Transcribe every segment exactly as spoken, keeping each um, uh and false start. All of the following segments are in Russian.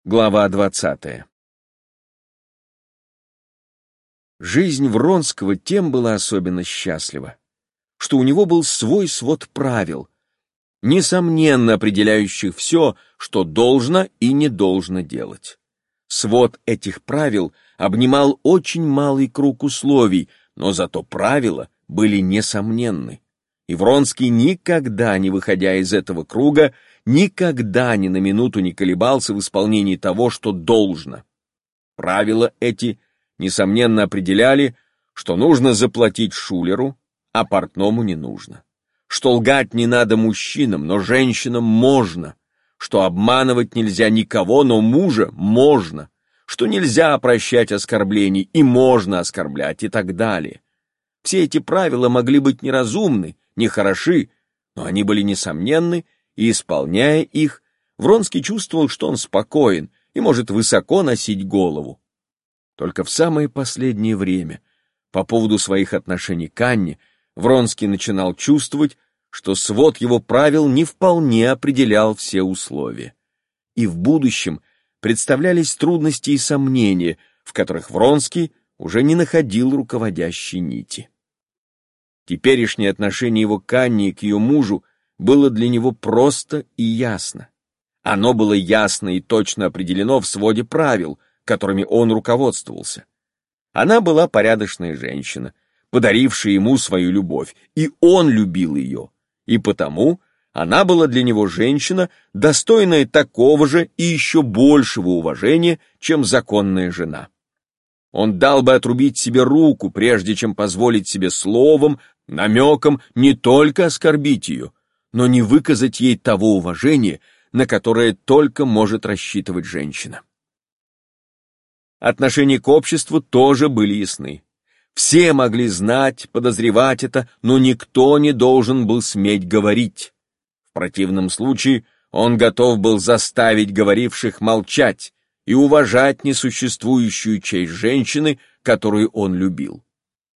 Глава двадцатая. Жизнь Вронского тем была особенно счастлива, что у него был свой свод правил, несомненно определяющих все, что должно и не должно делать. Свод этих правил обнимал очень малый круг условий, но зато правила были несомненны. И Вронский никогда, не выходя из этого круга, никогда ни на минуту не колебался в исполнении того, что должно. Правила эти, несомненно, определяли, что нужно заплатить шулеру, а портному не нужно, что лгать не надо мужчинам, но женщинам можно, что обманывать нельзя никого, но мужа можно, что нельзя прощать оскорблений и можно оскорблять и так далее. Все эти правила могли быть неразумны, нехороши, но они были несомненны, и, исполняя их, Вронский чувствовал, что он спокоен и может высоко носить голову. Только в самое последнее время, по поводу своих отношений к Анне, Вронский начинал чувствовать, что свод его правил не вполне определял все условия. И в будущем представлялись трудности и сомнения, в которых Вронский уже не находил руководящей нити. Теперешнее отношение его к Анне и к ее мужу было для него просто и ясно. Оно было ясно и точно определено в своде правил, которыми он руководствовался. Она была порядочная женщина, подарившая ему свою любовь, и он любил ее, и потому она была для него женщина, достойная такого же и еще большего уважения, чем законная жена. Он дал бы отрубить себе руку, прежде чем позволить себе словом, намеком не только оскорбить ее, но не выказать ей того уважения, на которое только может рассчитывать женщина. Отношения к обществу тоже были ясны. Все могли знать, подозревать это, но никто не должен был сметь говорить. В противном случае он готов был заставить говоривших молчать и уважать несуществующую честь женщины, которую он любил.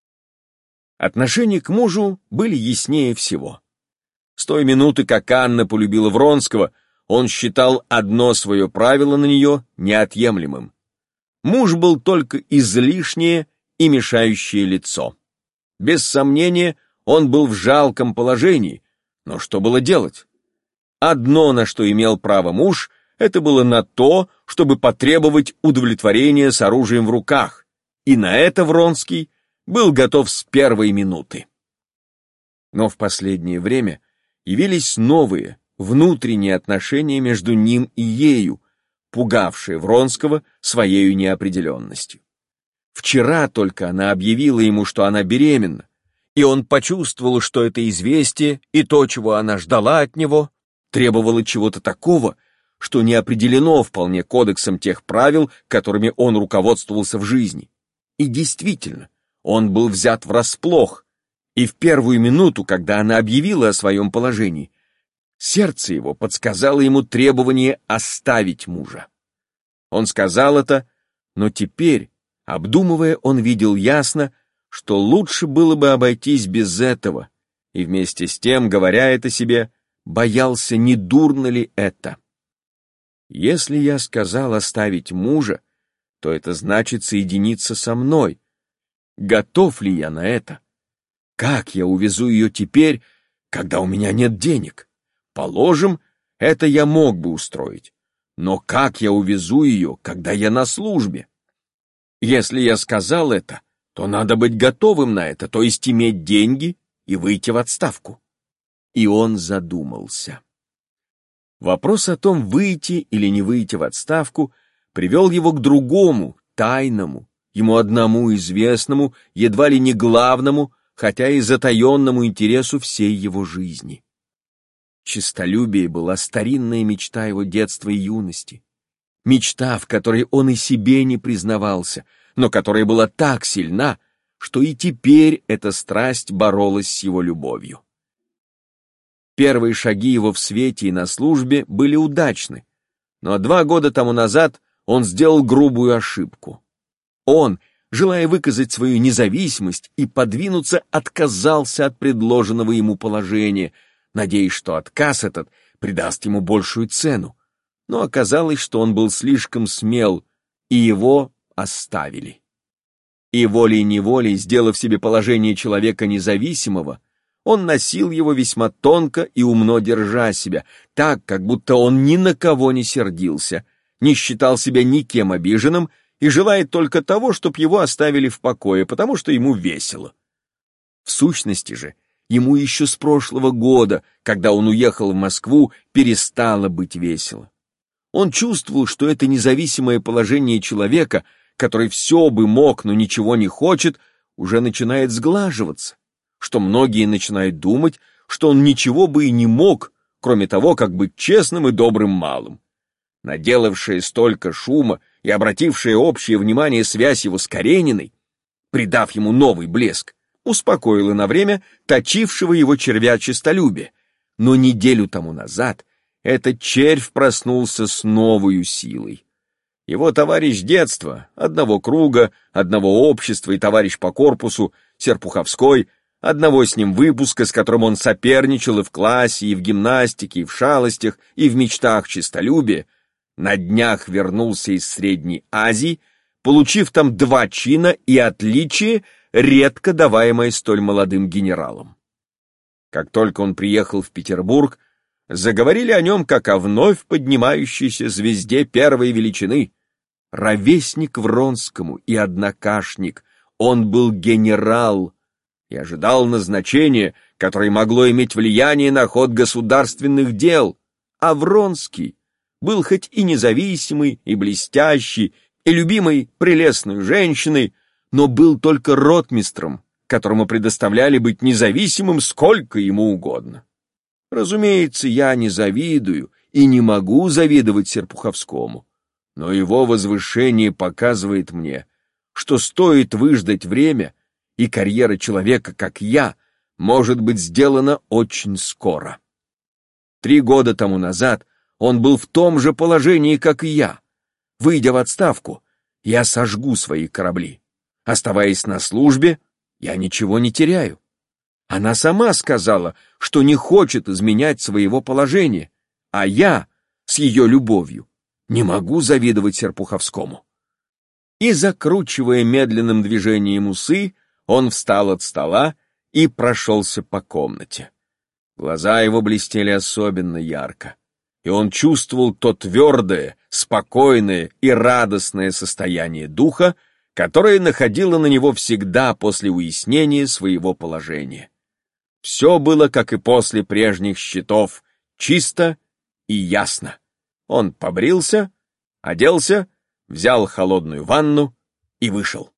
Отношения к мужу были яснее всего. С той минуты, как Анна полюбила Вронского, он считал одно свое правило на нее неотъемлемым. Муж был только излишнее и мешающее лицо. Без сомнения, он был в жалком положении, но что было делать? Одно, на что имел право муж, это было на то, чтобы потребовать удовлетворения с оружием в руках, и на это Вронский был готов с первой минуты. Но в последнее время явились новые, внутренние отношения между ним и ею, пугавшие Вронского своею неопределенностью. Вчера только она объявила ему, что она беременна, и он почувствовал, что это известие и то, чего она ждала от него, требовало чего-то такого, что не определено вполне кодексом тех правил, которыми он руководствовался в жизни. И действительно, он был взят врасплох, и в первую минуту, когда она объявила о своем положении, сердце его подсказало ему требование оставить мужа. Он сказал это, но теперь, обдумывая, он видел ясно, что лучше было бы обойтись без этого, и вместе с тем, говоря это себе, боялся, не дурно ли это. Если я сказал оставить мужа, то это значит соединиться со мной. Готов ли я на это? Как я увезу ее теперь, когда у меня нет денег? Положим, это я мог бы устроить. Но как я увезу ее, когда я на службе? Если я сказал это, то надо быть готовым на это, то есть иметь деньги и выйти в отставку. И он задумался. Вопрос о том, выйти или не выйти в отставку, привел его к другому, тайному, ему одному известному, едва ли не главному, хотя и затаенному интересу всей его жизни. Честолюбие была старинная мечта его детства и юности. Мечта, в которой он и себе не признавался, но которая была так сильна, что и теперь эта страсть боролась с его любовью. Первые шаги его в свете и на службе были удачны, но два года тому назад он сделал грубую ошибку. Он, желая выказать свою независимость и подвинуться, отказался от предложенного ему положения, надеясь, что отказ этот придаст ему большую цену. но оказалось, что он был слишком смел, и его оставили. И волей-неволей, сделав себе положение человека независимого, он носил его весьма тонко и умно держа себя, так, как будто он ни на кого не сердился, не считал себя никем обиженным и желает только того, чтобы его оставили в покое, потому что ему весело. В сущности же, ему еще с прошлого года, когда он уехал в Москву, перестало быть весело. Он чувствовал, что это независимое положение человека, который все бы мог, но ничего не хочет, уже начинает сглаживаться, что многие начинают думать, что он ничего бы и не мог, кроме того, как быть честным и добрым малым. Наделавшая столько шума и обратившая общее внимание связь его с Карениной, придав ему новый блеск, успокоила на время точившего его червя честолюбия, но неделю тому назад этот червь проснулся с новою силой. Его товарищ детства, одного круга, одного общества и товарищ по корпусу, Серпуховской, одного с ним выпуска, с которым он соперничал и в классе, и в гимнастике, и в шалостях, и в мечтах честолюбия, на днях вернулся из Средней Азии, получив там два чина и отличие, редко даваемое столь молодым генералам. Как только он приехал в Петербург, заговорили о нем как о вновь поднимающейся звезде первой величины. Ровесник Вронскому и однокашник, он был генерал и ожидал назначения, которое могло иметь влияние на ход государственных дел, а Вронский был хоть и независимый, и блестящий, и любимый прелестной женщиной, но был только ротмистром, которому предоставляли быть независимым сколько ему угодно. Разумеется, я не завидую и не могу завидовать Серпуховскому, но его возвышение показывает мне, что стоит выждать время, и карьера человека, как я, может быть сделана очень скоро. Три года тому назад он был в том же положении, как и я. Выйдя в отставку, я сожгу свои корабли. Оставаясь на службе, я ничего не теряю. Она сама сказала, что не хочет изменять своего положения, а я, с ее любовью, не могу завидовать Серпуховскому. И, закручивая медленным движением усы, он встал от стола и прошелся по комнате. Глаза его блестели особенно ярко, и он чувствовал то твердое, спокойное и радостное состояние духа, которое находило на него всегда после уяснения своего положения. Все было, как и после прежних счетов, чисто и ясно. Он побрился, оделся, взял холодную ванну и вышел.